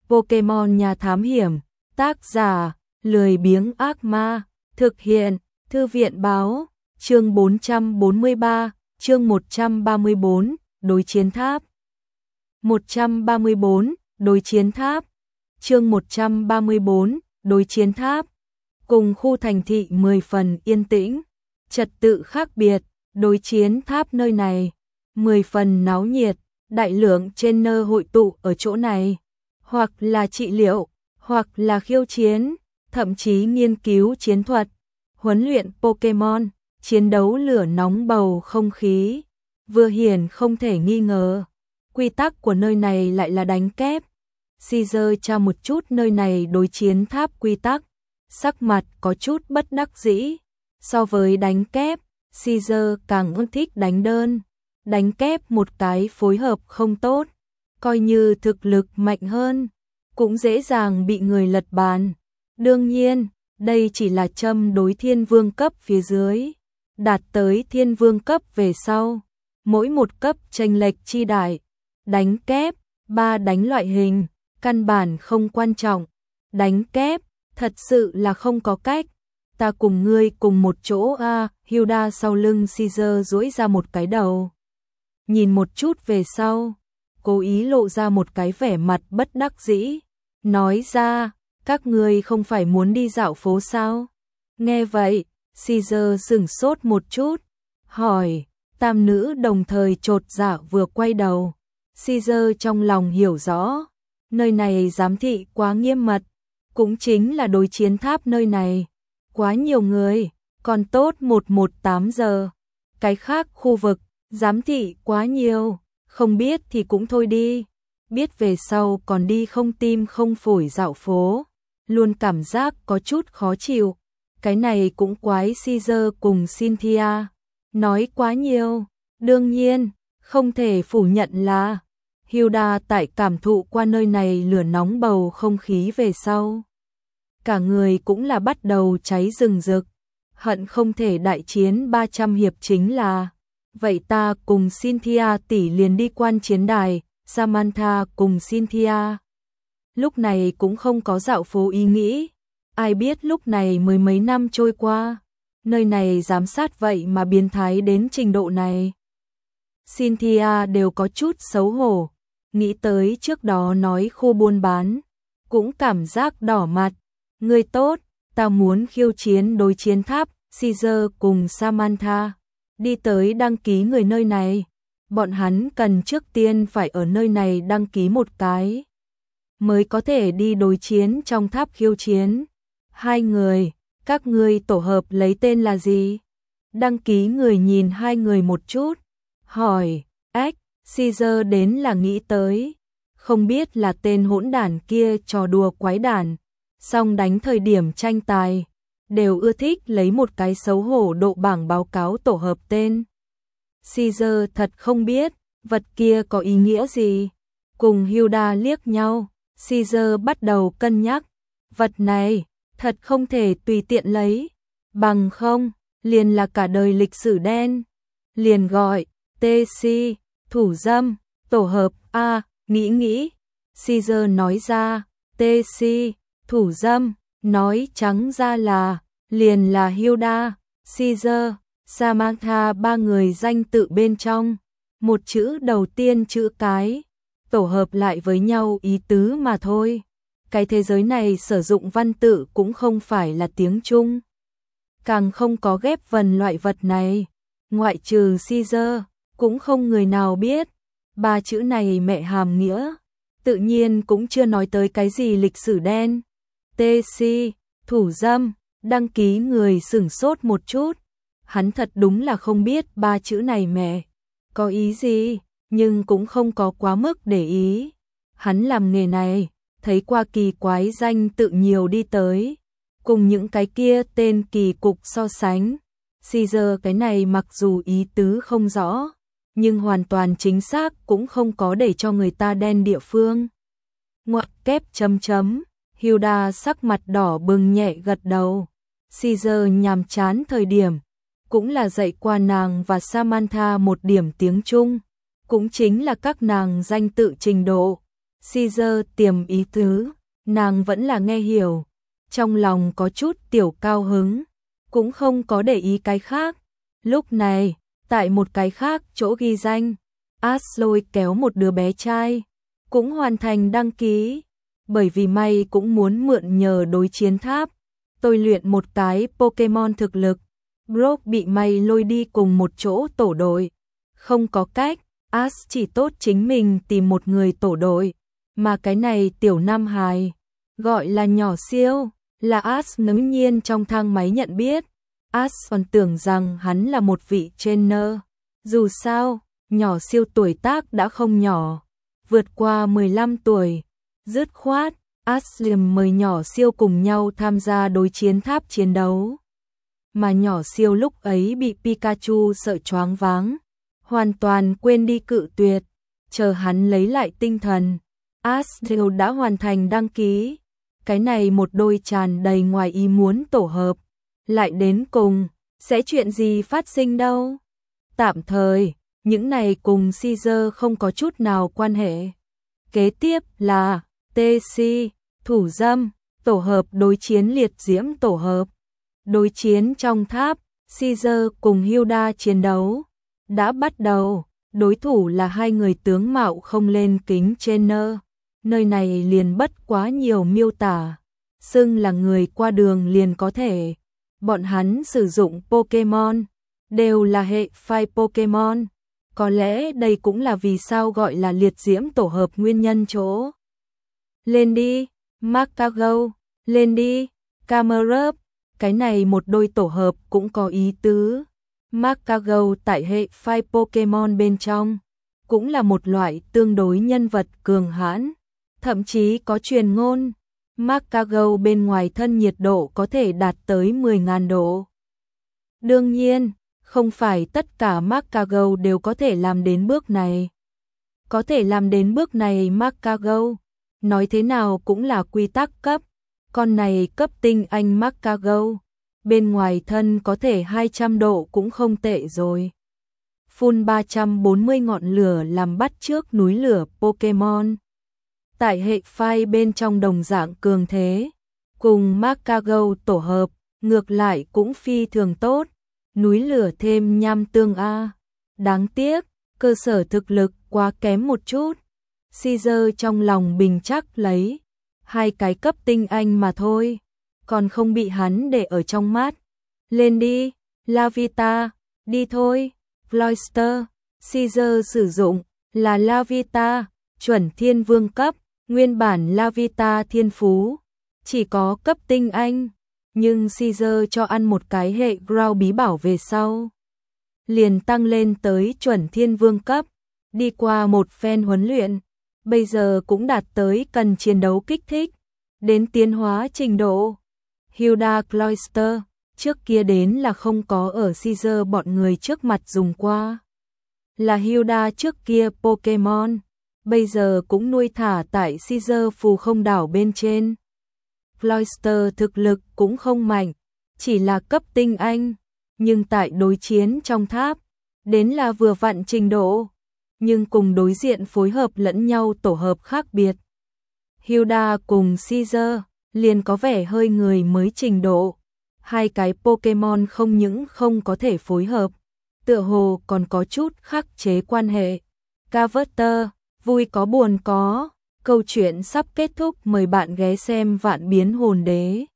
Pokemon nhà thám hiểm, tác giả, lười biếng ác ma, thực hiện, thư viện báo, chương 443, chương 134, đối chiến tháp. 134, đối chiến tháp. Chương 134, đối chiến tháp. Cùng khu thành thị 10 phần yên tĩnh, trật tự khác biệt, đối chiến tháp nơi này 10 phần náo nhiệt, đại lượng trainer hội tụ ở chỗ này, hoặc là trị liệu, hoặc là khiêu chiến, thậm chí nghiên cứu chiến thuật, huấn luyện Pokemon, chiến đấu lửa nóng bầu không khí, vừa hiển không thể nghi ngờ. Quy tắc của nơi này lại là đánh kép. Caesar tra một chút nơi này đối chiến tháp quy tắc, sắc mặt có chút bất đắc dĩ. So với đánh kép, Caesar càng thích đánh đơn. Đánh kép một cái phối hợp không tốt, coi như thực lực mạnh hơn, cũng dễ dàng bị người lật bàn. Đương nhiên, đây chỉ là châm đối thiên vương cấp phía dưới. Đạt tới thiên vương cấp về sau, mỗi một cấp chênh lệch chi đại. Đánh kép, 3 đánh loại hình, căn bản không quan trọng. Đánh kép, thật sự là không có cách. Ta cùng ngươi cùng một chỗ a. Hilda sau lưng Caesar duỗi ra một cái đầu. Nhìn một chút về sau, cố ý lộ ra một cái vẻ mặt bất đắc dĩ. Nói ra, các ngươi không phải muốn đi dạo phố sao? Nghe vậy, Caesar sửng sốt một chút, hỏi, tam nữ đồng thời chột dạ vừa quay đầu. Caesar trong lòng hiểu rõ, nơi này giám thị quá nghiêm mật, cũng chính là đối chiến tháp nơi này. Quá nhiều người, còn tốt 118 giờ. Cái khác khu vực, giám thị quá nhiều, không biết thì cũng thôi đi. Biết về sau còn đi không tim không phổi dạo phố, luôn cảm giác có chút khó chịu. Cái này cũng quái Caesar cùng Cynthia. Nói quá nhiều, đương nhiên, không thể phủ nhận là Hilda tại cảm thụ qua nơi này lửa nóng bầu không khí về sau. Cả người cũng là bắt đầu cháy rừng rực, hận không thể đại chiến 300 hiệp chính là. Vậy ta cùng Cynthia tỷ liền đi quan chiến đài, Samantha cùng Cynthia. Lúc này cũng không có dạo phố ý nghĩ, ai biết lúc này mười mấy năm trôi qua, nơi này giám sát vậy mà biến thái đến trình độ này. Cynthia đều có chút xấu hổ, nghĩ tới trước đó nói khu buôn bán, cũng cảm giác đỏ mặt. Người tốt, ta muốn khiêu chiến đối chiến tháp. Caesar cùng Samantha đi tới đăng ký người nơi này. Bọn hắn cần trước tiên phải ở nơi này đăng ký một cái, mới có thể đi đối chiến trong tháp khiêu chiến. Hai người, các ngươi tổ hợp lấy tên là gì? Đăng ký người nhìn hai người một chút, hỏi, ếch, Caesar đến là nghĩ tới, không biết là tên hỗn đản kia trò đùa quái đản, song đánh thời điểm tranh tài, đều ưa thích lấy một cái xấu hổ độ bảng báo cáo tổ hợp tên. Caesar thật không biết, vật kia có ý nghĩa gì. Cùng Hilda liếc nhau, Caesar bắt đầu cân nhắc, vật này, thật không thể tùy tiện lấy, bằng không, liền là cả đời lịch sử đen. Liền gọi, TC, thủ dâm, tổ hợp A, nghĩ, Caesar nói ra, TC, thủ dâm, nói trắng ra là, liền là Hilda, Caesar, Samantha ba người danh tự bên trong, một chữ đầu tiên chữ cái, tổ hợp lại với nhau ý tứ mà thôi. Cái thế giới này sử dụng văn tự cũng không phải là tiếng Trung, càng không có ghép vần loại vật này, ngoại trừ Caesar, cũng không người nào biết. Ba chữ này mẹ hàm nghĩa, tự nhiên cũng chưa nói tới cái gì lịch sử đen. TC, thủ dâm, đăng ký người sửng sốt một chút. Hắn thật đúng là không biết ba chữ này mẹ có ý gì, nhưng cũng không có quá mức để ý. Hắn làm nghề này, thấy qua kỳ quái danh tự nhiều đi tới, cùng những cái kia tên kỳ cục so sánh. Caesar cái này mặc dù ý tứ không rõ, nhưng hoàn toàn chính xác cũng không có để cho người ta đen địa phương. Ngoặc kép chấm chấm, Hilda sắc mặt đỏ bừng nhẹ gật đầu. Caesar nhàm chán thời điểm, cũng là dạy qua nàng và Samantha một điểm tiếng Trung, cũng chính là các nàng danh tự trình độ. Caesar tiềm ý tứ, nàng vẫn là nghe hiểu. Trong lòng có chút tiểu cao hứng, cũng không có để ý cái khác. Lúc này, tại một cái khác chỗ ghi danh, Ash lôi kéo một đứa bé trai, cũng hoàn thành đăng ký. Bởi vì may cũng muốn mượn nhờ đối chiến tháp, tôi luyện một cái Pokemon thực lực. Brock bị may lôi đi cùng một chỗ tổ đội. Không có cách, Ash chỉ tốt chính mình tìm một người tổ đội. Mà cái này tiểu nam hài, gọi là nhỏ siêu, là Ash ngẫu nhiên trong thang máy nhận biết. Ash còn tưởng rằng hắn là một vị trainer. Dù sao, nhỏ siêu tuổi tác đã không nhỏ, vượt qua 15 tuổi. Dứt khoát, Ash liền mời nhỏ siêu cùng nhau tham gia đối chiến tháp chiến đấu. Mà nhỏ siêu lúc ấy bị Pikachu sợ choáng váng, hoàn toàn quên đi cự tuyệt. Chờ hắn lấy lại tinh thần, Ash đều đã hoàn thành đăng ký. Cái này một đôi tràn đầy ngoài ý muốn tổ hợp, lại đến cùng, sẽ chuyện gì phát sinh đâu. Tạm thời, những này cùng Caesar không có chút nào quan hệ. Kế tiếp là TC, thủ dâm, tổ hợp đối chiến liệt diễm tổ hợp. Đối chiến trong tháp, Caesar cùng Hilda chiến đấu đã bắt đầu. Đối thủ là hai người tướng mạo không lên kính trainer. Nơi này liền bất quá nhiều miêu tả, xưng là người qua đường liền có thể. Bọn hắn sử dụng Pokemon, đều là hệ phái Pokemon. Có lẽ đây cũng là vì sao gọi là liệt diễm tổ hợp nguyên nhân chỗ. Lên đi, Macago, lên đi, Camerupt, cái này một đôi tổ hợp cũng có ý tứ. Macago tại hệ phái Pokemon bên trong, cũng là một loại tương đối nhân vật cường hãn. Thậm chí có truyền ngôn, Macago bên ngoài thân nhiệt độ có thể đạt tới 10.000 độ. Đương nhiên, không phải tất cả Macago đều có thể làm đến bước này. Có thể làm đến bước này Macago, nói thế nào cũng là quy tắc cấp. Con này cấp tinh anh Macago, bên ngoài thân có thể 200 độ cũng không tệ rồi. Phun 340 ngọn lửa làm bắt chước núi lửa Pokemon. Tại hệ phái bên trong đồng dạng cường thế, cùng Macago tổ hợp, ngược lại cũng phi thường tốt. Núi lửa thêm nham tương A. Đáng tiếc, cơ sở thực lực quá kém một chút. Caesar trong lòng bình chắc lấy, hai cái cấp tinh anh mà thôi, còn không bị hắn để ở trong mắt. Lên đi, Lavita, đi thôi. Cloyster, Caesar sử dụng là Lavita, chuẩn thiên vương cấp, nguyên bản Lavita thiên phú, chỉ có cấp tinh anh, nhưng Caesar cho ăn một cái hệ ground bí bảo về sau, liền tăng lên tới chuẩn thiên vương cấp, đi qua một phen huấn luyện, bây giờ cũng đạt tới cần chiến đấu kích thích, đến tiến hóa trình độ. Hilda Cloyster, trước kia đến là không có ở Caesar bọn người trước mặt dùng qua. Là Hilda trước kia Pokemon, bây giờ cũng nuôi thả tại Caesar phù không đảo bên trên. Cloyster thực lực cũng không mạnh, chỉ là cấp tinh anh, nhưng tại đối chiến trong tháp, đến là vừa vặn trình độ, nhưng cùng đối diện phối hợp lẫn nhau tổ hợp khác biệt. Hilda cùng Caesar liền có vẻ hơi người mới trình độ. Hai cái Pokemon không những không có thể phối hợp, tựa hồ còn có chút khắc chế quan hệ. Carver, vui có buồn có, câu chuyện sắp kết thúc, mời bạn ghé xem Vạn Biến Hồn Đế.